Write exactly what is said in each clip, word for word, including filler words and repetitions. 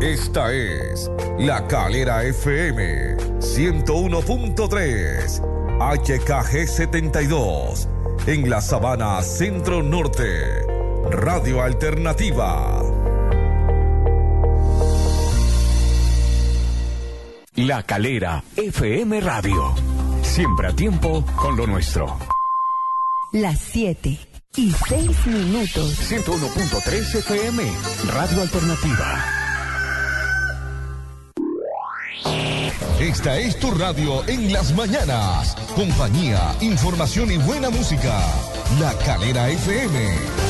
Esta es La Calera F M ciento uno punto tres, H K G setenta y dos, en la Sabana Centro Norte, Radio Alternativa. La Calera F M Radio, siempre a tiempo con lo nuestro. Las siete y seis minutos. ciento uno punto tres F M, Radio Alternativa. Esta es tu radio en las mañanas. Compañía, información y buena música. La Calera F M.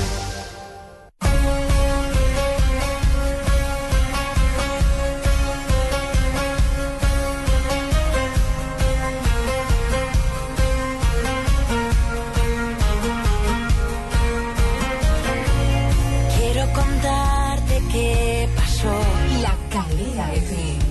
Quiero contarte qué pasó. La Calera F M.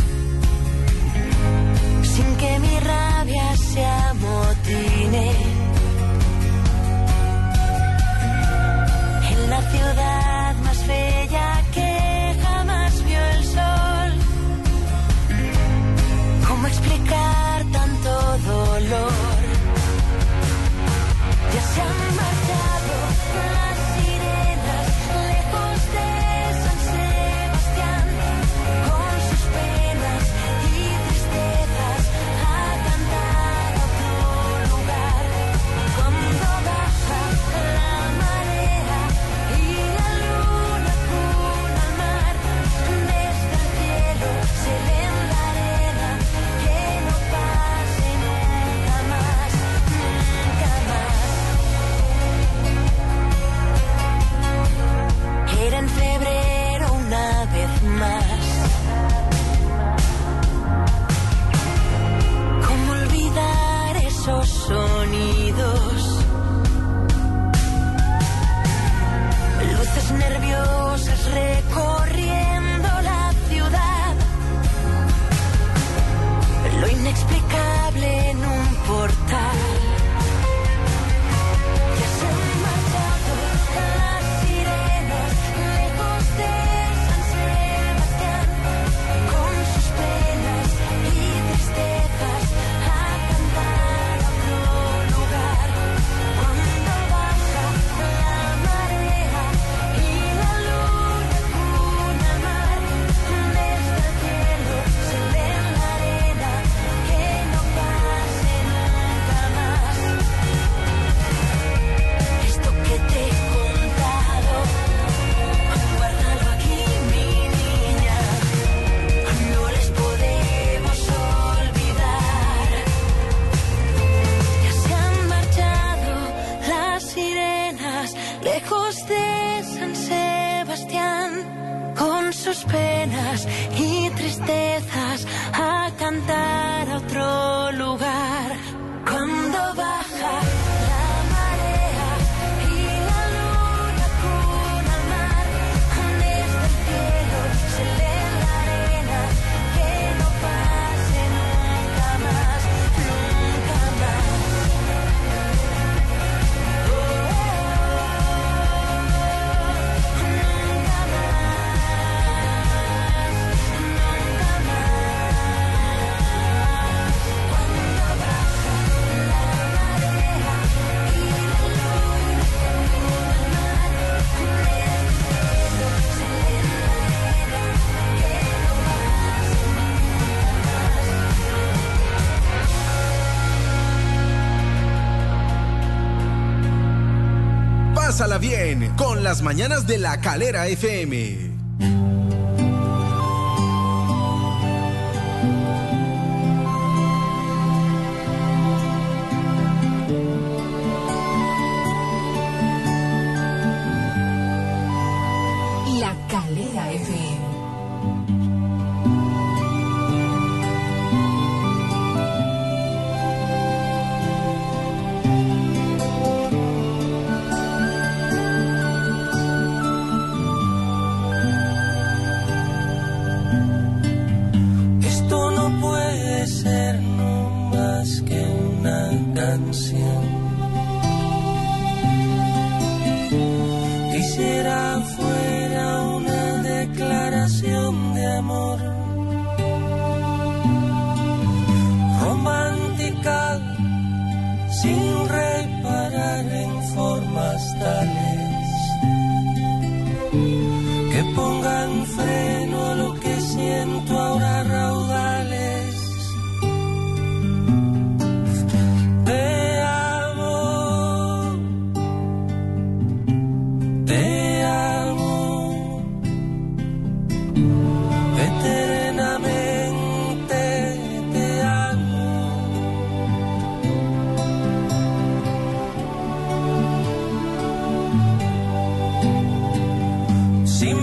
Sin que mi rabia se amotine. En la ciudad más bella que jamás vio el sol. ¿Cómo explicar tanto dolor? Ya se han marchado las sirenas lejos de San Sebastián, con sus penas y tristezas a cantar a otro lugar. Cuando baja la marea y la luna cuna al mar, desde el cielo se ve en la arena que no pase nunca más, nunca más. Era en febrero una vez más. ¿Cómo olvidar esos sonidos? Luces nerviosas recorriendo la ciudad. Lo inexplicable en un portal. Ya se han marchado las sirenas lejos de San Sebastián, con sus penas y tristezas a cantar a otro lugar. Cuando baja la marea y la luna cuna al mar, desde el cielo se ve en la arena que no pase nunca más. Esto que te he contado, guárdalo aquí, mi niña. No les podemos olvidar. Ya se han marchado las sirenas lejos de San Sebastián, con sus penas y tristezas a cantar a otro lugar. Cuando baja la marea y la luna cuna al mar, desde el cielo se lee la arena que no pase nunca más, nunca más. Oh, nunca más, nunca más. Cuando baja la marea y la luna cuna al mar, desde el cielo se lee la arena que no pase nunca más. Pásala bien con las mañanas de La Calera F M. La Calera F M. Esto no puede ser no más que una canción. Quisiera fuera una declaración de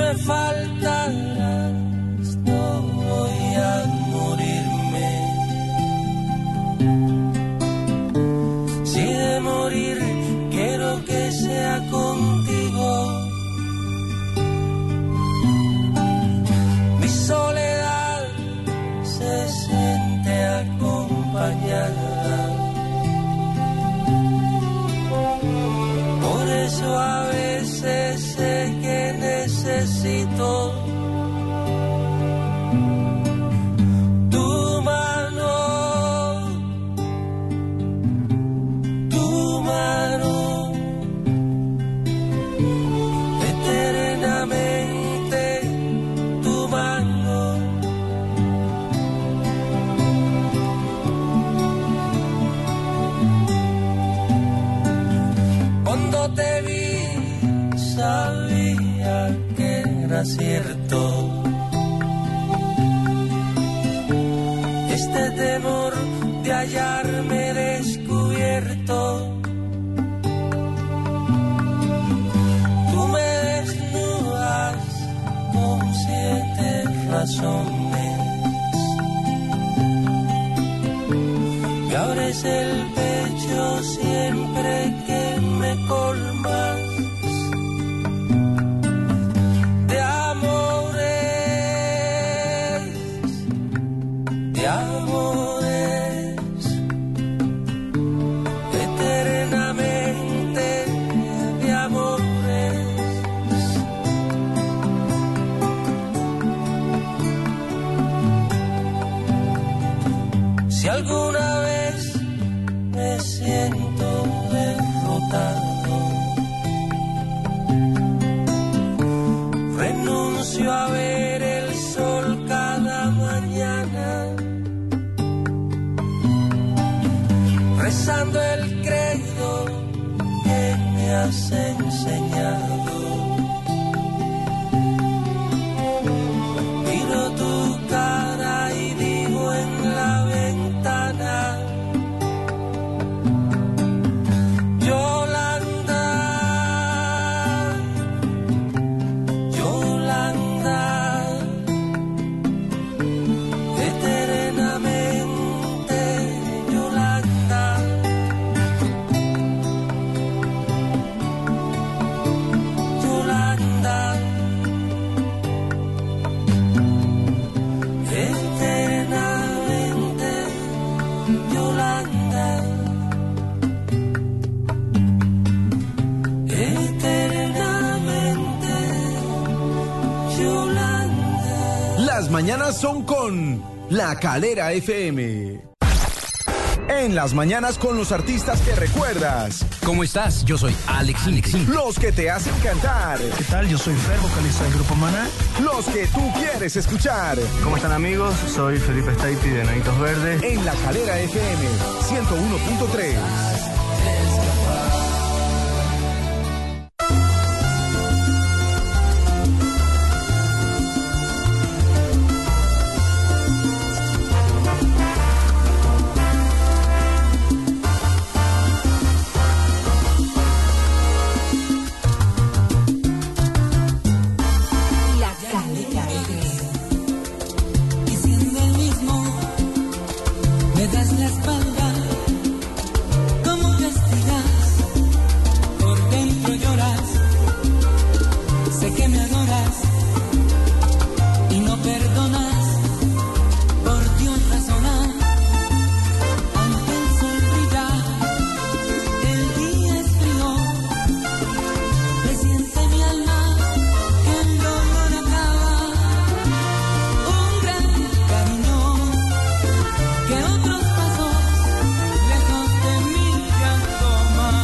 me faltarás, no voy a morirme. Si de morir quiero que sea contigo. Mi soledad se siente acompañada. Por eso a veces sé que necesito tu mano, tu mano, eternamente tu mano. Cuando te vi sabía que era cierto este temor de hallarme descubierto. Tú me desnudas con siete razones, me abres el pecho siempre que me colmas de amores, de amores, eternamente de amores. Si alguna vez me siento derrotado, renuncio a ver el sol cada mañana, rezando el credo que me has enseñado. Miro tu cara y digo en la ventana: Yolanda, Yolanda, eternamente Yolanda, Yolanda, eternamente Yolanda. Eternamente Yolanda. Las mañanas son con La Calera F M. En las mañanas con los artistas que recuerdas. ¿Cómo estás? Yo soy Alex Alexín. Los que te hacen cantar. ¿Qué tal? Yo soy Fer, vocalista del Grupo Maná. Los que tú quieres escuchar. ¿Cómo están, amigos? Soy Felipe Staipi de Nanitos Verdes. En La Calera F M ciento uno punto tres. La Calera F M. Y siendo el mismo, me das la espalda. ¿Cómo castigas? Por dentro lloras. Sé que me adoras y no perdonas. Por Dios razonar. Aunque el sol brilla, el día es frío. Presiente mi alma que el dolor acaba. Un gran cariño que otros pasos lejos de mí ya toman.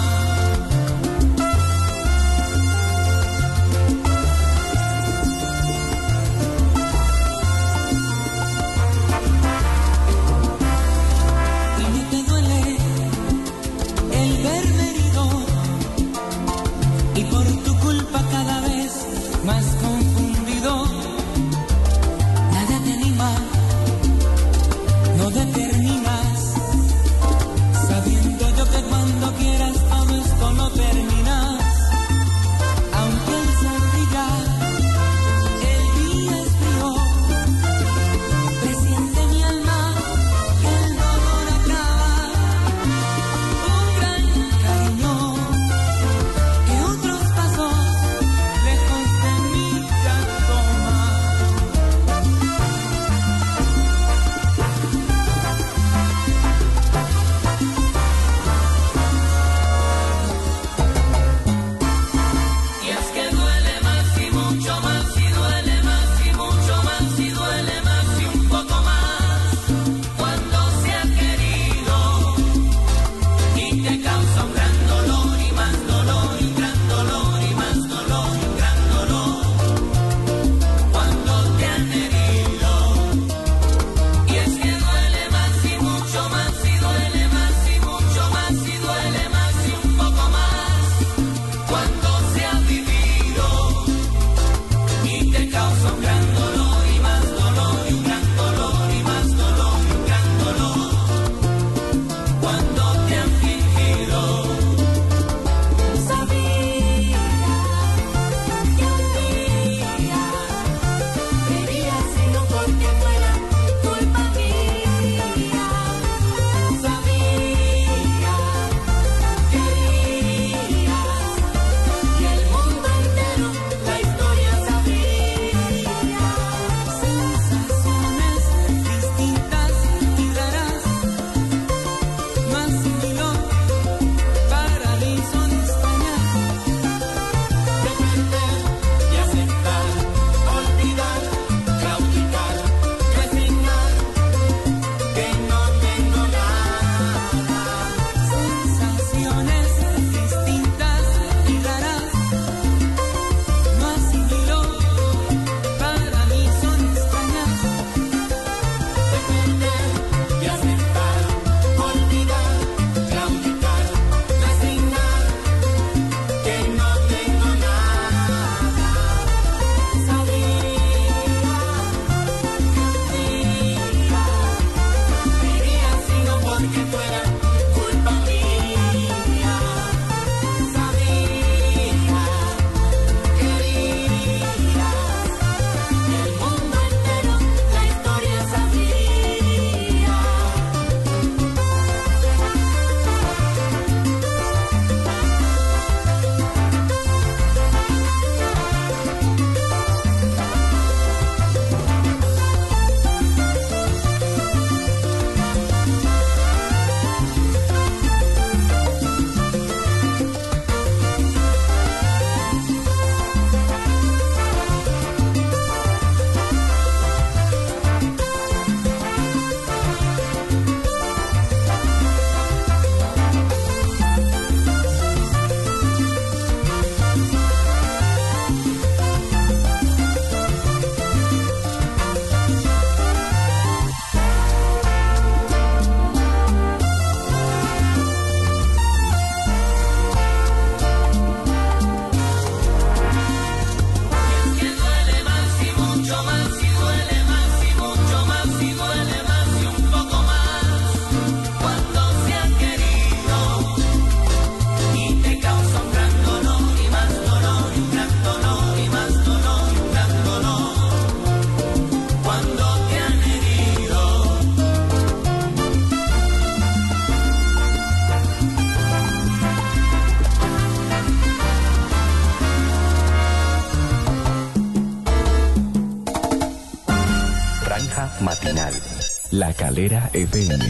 Franja Matinal. La Calera F M.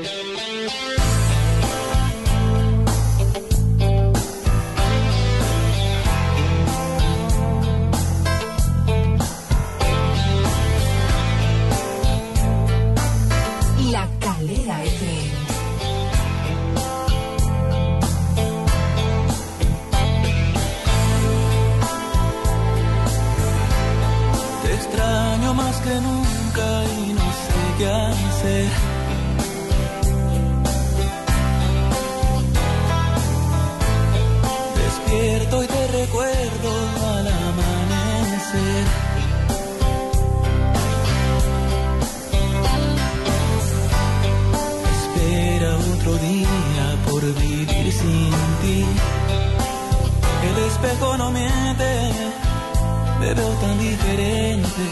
La Calera F M. Te extraño más que nunca y no sé qué hacer. Despierto y te recuerdo al amanecer. Espera otro día por vivir sin ti. El espejo no miente, me veo tan diferente.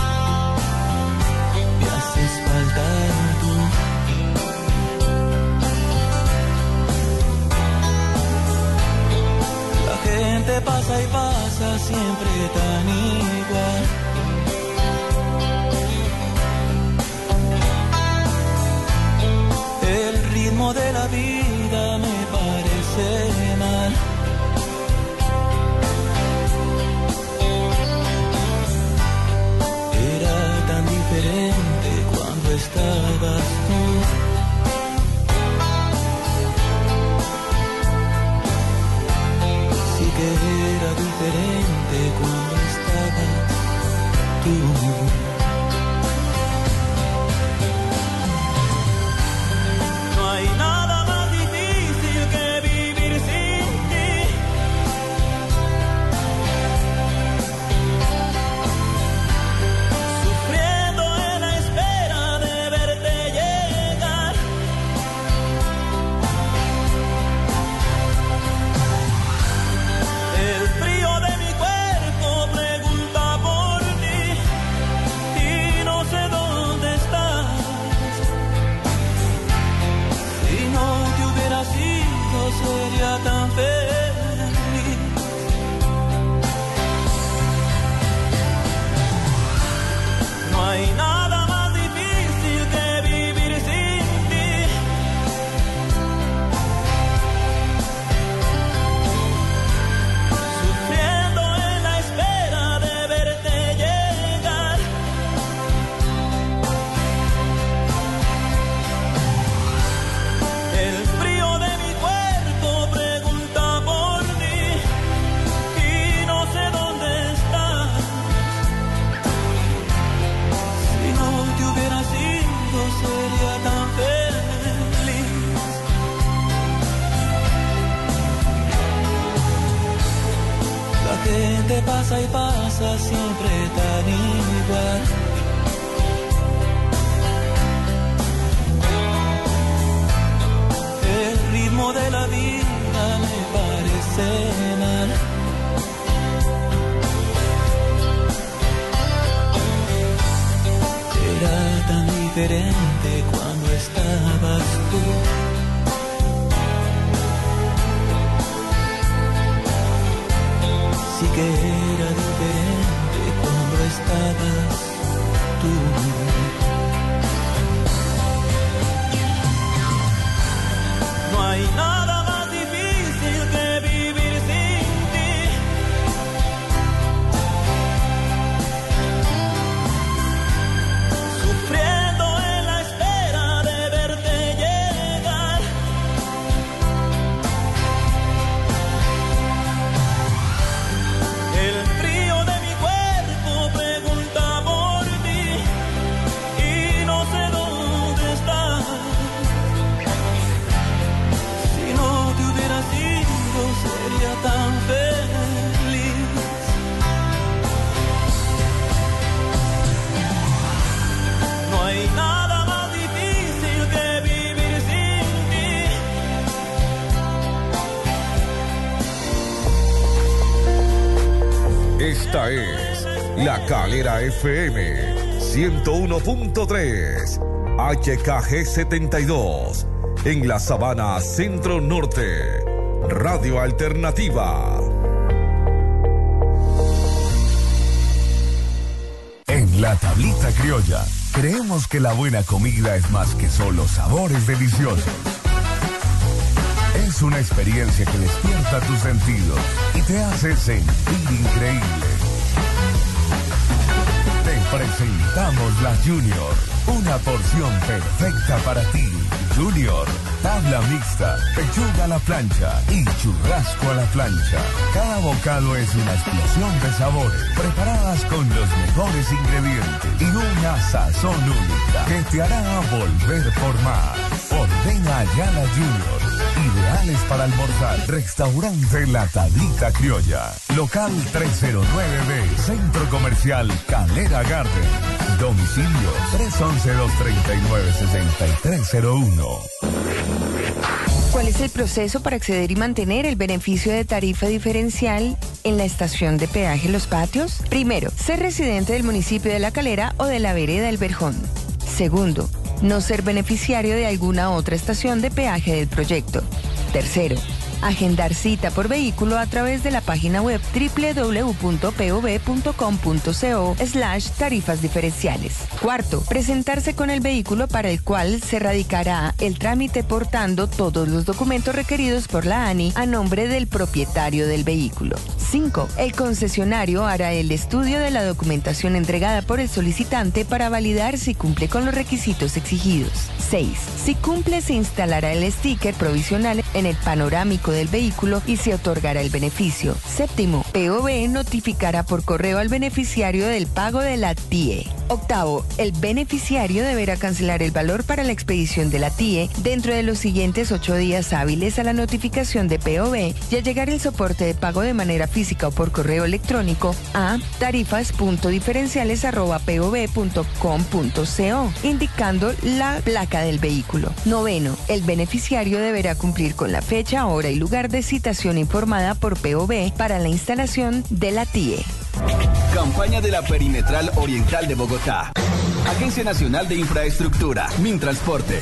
Me haces falta tú. La gente pasa y pasa siempre tan igual. El ritmo de la vida me parece mal. Era tan diferente cuando estabas tú. Sí que era diferente cuando estabas tú. No hay nada más difícil que vivir sin ti. Sufriendo en la espera de verte llegar. El frío de mi cuerpo pregunta por ti y no sé dónde estás. Si no te hubiera sido sería tan feliz. No hay nada más difícil que vivir sin ti. Sufriendo en la espera de verte llegar. El frío de mi cuerpo pregunta por ti y no sé dónde estás. Si no te hubiera sido sería tan feliz. La gente pasa y pasa siempre tan igual. El ritmo de la vida me parece mal. Era tan diferente cuando estabas tú. Sí que era diferente cuando estabas tú. No hay nada más difícil que vivir sin ti. Sufriendo en la espera de verte llegar. El frío de mi cuerpo pregunta por ti y no sé dónde estás. Si no te hubiera sido sería tan feliz. No hay nada más difícil que vivir sin ti. Esta es La Calera F M ciento uno punto tres H K G setenta y dos en la Sabana Centro Norte. Radio Alternativa. En la La Tablita Criolla. Creemos que la buena comida es más que solo sabores deliciosos. Es una experiencia que despierta tus sentidos y te hace sentir increíble. Te presentamos la Junior, una porción perfecta para ti. Junior, tabla mixta, pechuga a la plancha y churrasco a la plancha. Cada bocado es una explosión de sabores, preparadas con los mejores ingredientes y una sazón única que te hará volver por más. Ordena ya la Junior. Ideales para almorzar. Restaurante La Tablita Criolla. Local trescientos nueve B. Centro Comercial Calera Garden. Domicilio tres once, dos treinta y nueve, sesenta y tres cero uno. ¿Cuál es el proceso para acceder y mantener el beneficio de tarifa diferencial en la estación de peaje Los Patios? Primero, ser residente del municipio de La Calera o de la vereda El Verjón. Segundo, no ser beneficiario de alguna otra estación de peaje del proyecto. Tercero, agendar cita por vehículo a través de la página web doble u doble u doble u punto p o v punto com punto co slash tarifas diferenciales. Cuarto, presentarse con el vehículo para el cual se radicará el trámite portando todos los documentos requeridos por la A N I a nombre del propietario del vehículo. Cinco, el concesionario hará el estudio de la documentación entregada por el solicitante para validar si cumple con los requisitos exigidos. Seis, si cumple se instalará el sticker provisional en el panorámico del vehículo y se otorgará el beneficio. Séptimo, P O V notificará por correo al beneficiario del pago de la T I E. Octavo, el beneficiario deberá cancelar el valor para la expedición de la T I E dentro de los siguientes ocho días hábiles a la notificación de P O V y al llegar el soporte de pago de manera física o por correo electrónico a tarifas punto diferenciales arroba p o v punto com punto co, indicando la placa del vehículo. Noveno, el beneficiario deberá cumplir con la fecha, hora y lugar de citación informada por P O V para la instalación de la T I E. Campaña de la Perimetral Oriental de Bogotá. Agencia Nacional de Infraestructura, Mintransporte.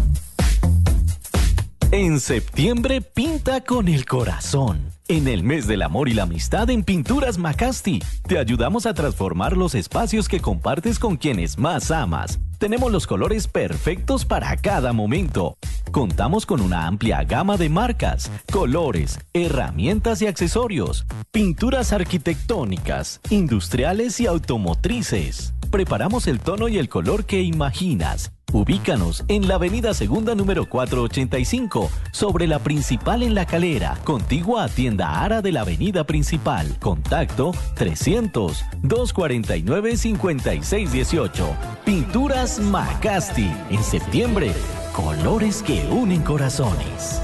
En septiembre pinta con el corazón. En el mes del amor y la amistad en Pinturas Macasti, te ayudamos a transformar los espacios que compartes con quienes más amas. Tenemos los colores perfectos para cada momento. Contamos con una amplia gama de marcas, colores, herramientas y accesorios. Pinturas arquitectónicas, industriales y automotrices. Preparamos el tono y el color que imaginas. Ubícanos en la avenida Segunda número cuatrocientos ochenta y cinco, sobre la Principal en La Calera, contigua a Tienda Ara de la avenida Principal. Contacto trescientos, doscientos cuarenta y nueve, cincuenta y seis dieciocho. Pinturas Macasti. En septiembre, colores que unen corazones.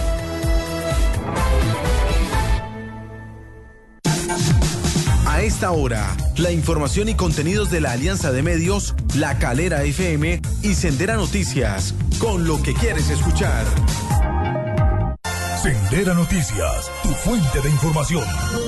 A esta hora, la información y contenidos de la Alianza de Medios, La Calera F M y Sendera Noticias, con lo que quieres escuchar. Sendera Noticias, tu fuente de información.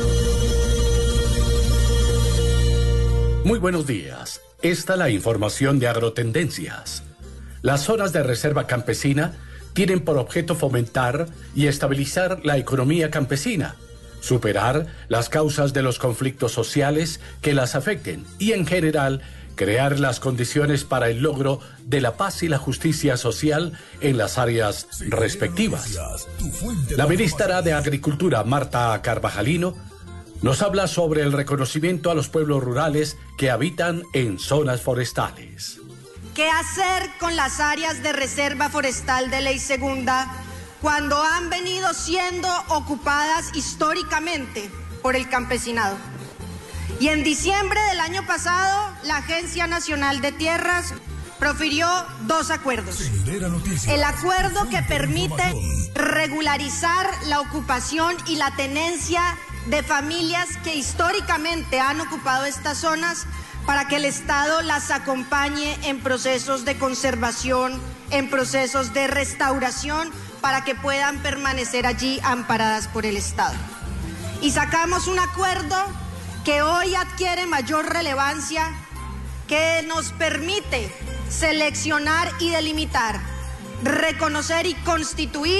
Muy buenos días. Esta es la información de Agrotendencias. Las zonas de reserva campesina tienen por objeto fomentar y estabilizar la economía campesina, superar las causas de los conflictos sociales que las afecten y, en general, crear las condiciones para el logro de la paz y la justicia social en las áreas respectivas. La ministra de Agricultura, Marta Carvajalino, nos habla sobre el reconocimiento a los pueblos rurales que habitan en zonas forestales. ¿Qué hacer con las áreas de reserva forestal de ley segunda cuando han venido siendo ocupadas históricamente por el campesinado? Y en diciembre del año pasado, la Agencia Nacional de Tierras profirió dos acuerdos. El acuerdo que permite regularizar la ocupación y la tenencia de familias que históricamente han ocupado estas zonas para que el Estado las acompañe en procesos de conservación, en procesos de restauración, para que puedan permanecer allí amparadas por el Estado. Y sacamos un acuerdo que hoy adquiere mayor relevancia, que nos permite seleccionar y delimitar, reconocer y constituir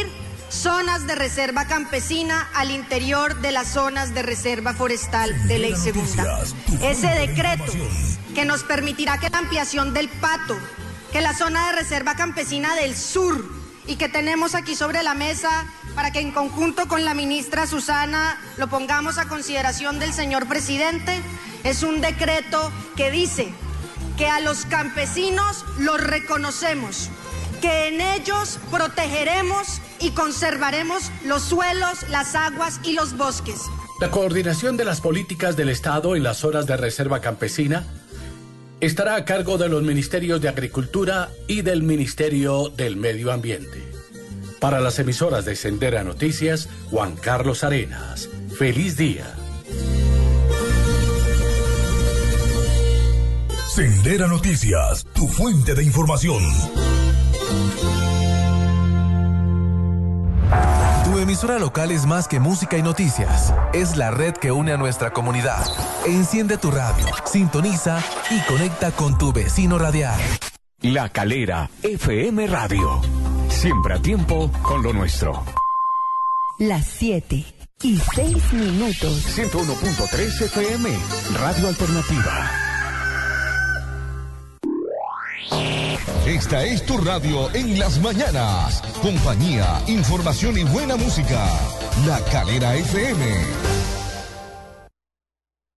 zonas de reserva campesina al interior de las zonas de reserva forestal de Ley Segunda. Ese decreto que nos permitirá que la ampliación del Pato, que la zona de reserva campesina del sur y que tenemos aquí sobre la mesa para que en conjunto con la ministra Susana lo pongamos a consideración del señor presidente, es un decreto que dice que a los campesinos los reconocemos, que en ellos protegeremos y conservaremos los suelos, las aguas y los bosques. La coordinación de las políticas del Estado en las zonas de reserva campesina estará a cargo de los Ministerios de Agricultura y del Ministerio del Medio Ambiente. Para las emisoras de Sendera Noticias, Juan Carlos Arenas. ¡Feliz día! Sendera Noticias, tu fuente de información. Tu emisora local es más que música y noticias. Es la red que une a nuestra comunidad. Enciende tu radio, sintoniza y conecta con tu vecino radial. La Calera F M Radio. Siempre a tiempo con lo nuestro. Las siete y seis minutos. ciento uno punto tres F M, Radio Alternativa. Esta es tu radio en las mañanas. Compañía, información y buena música. La Calera F M.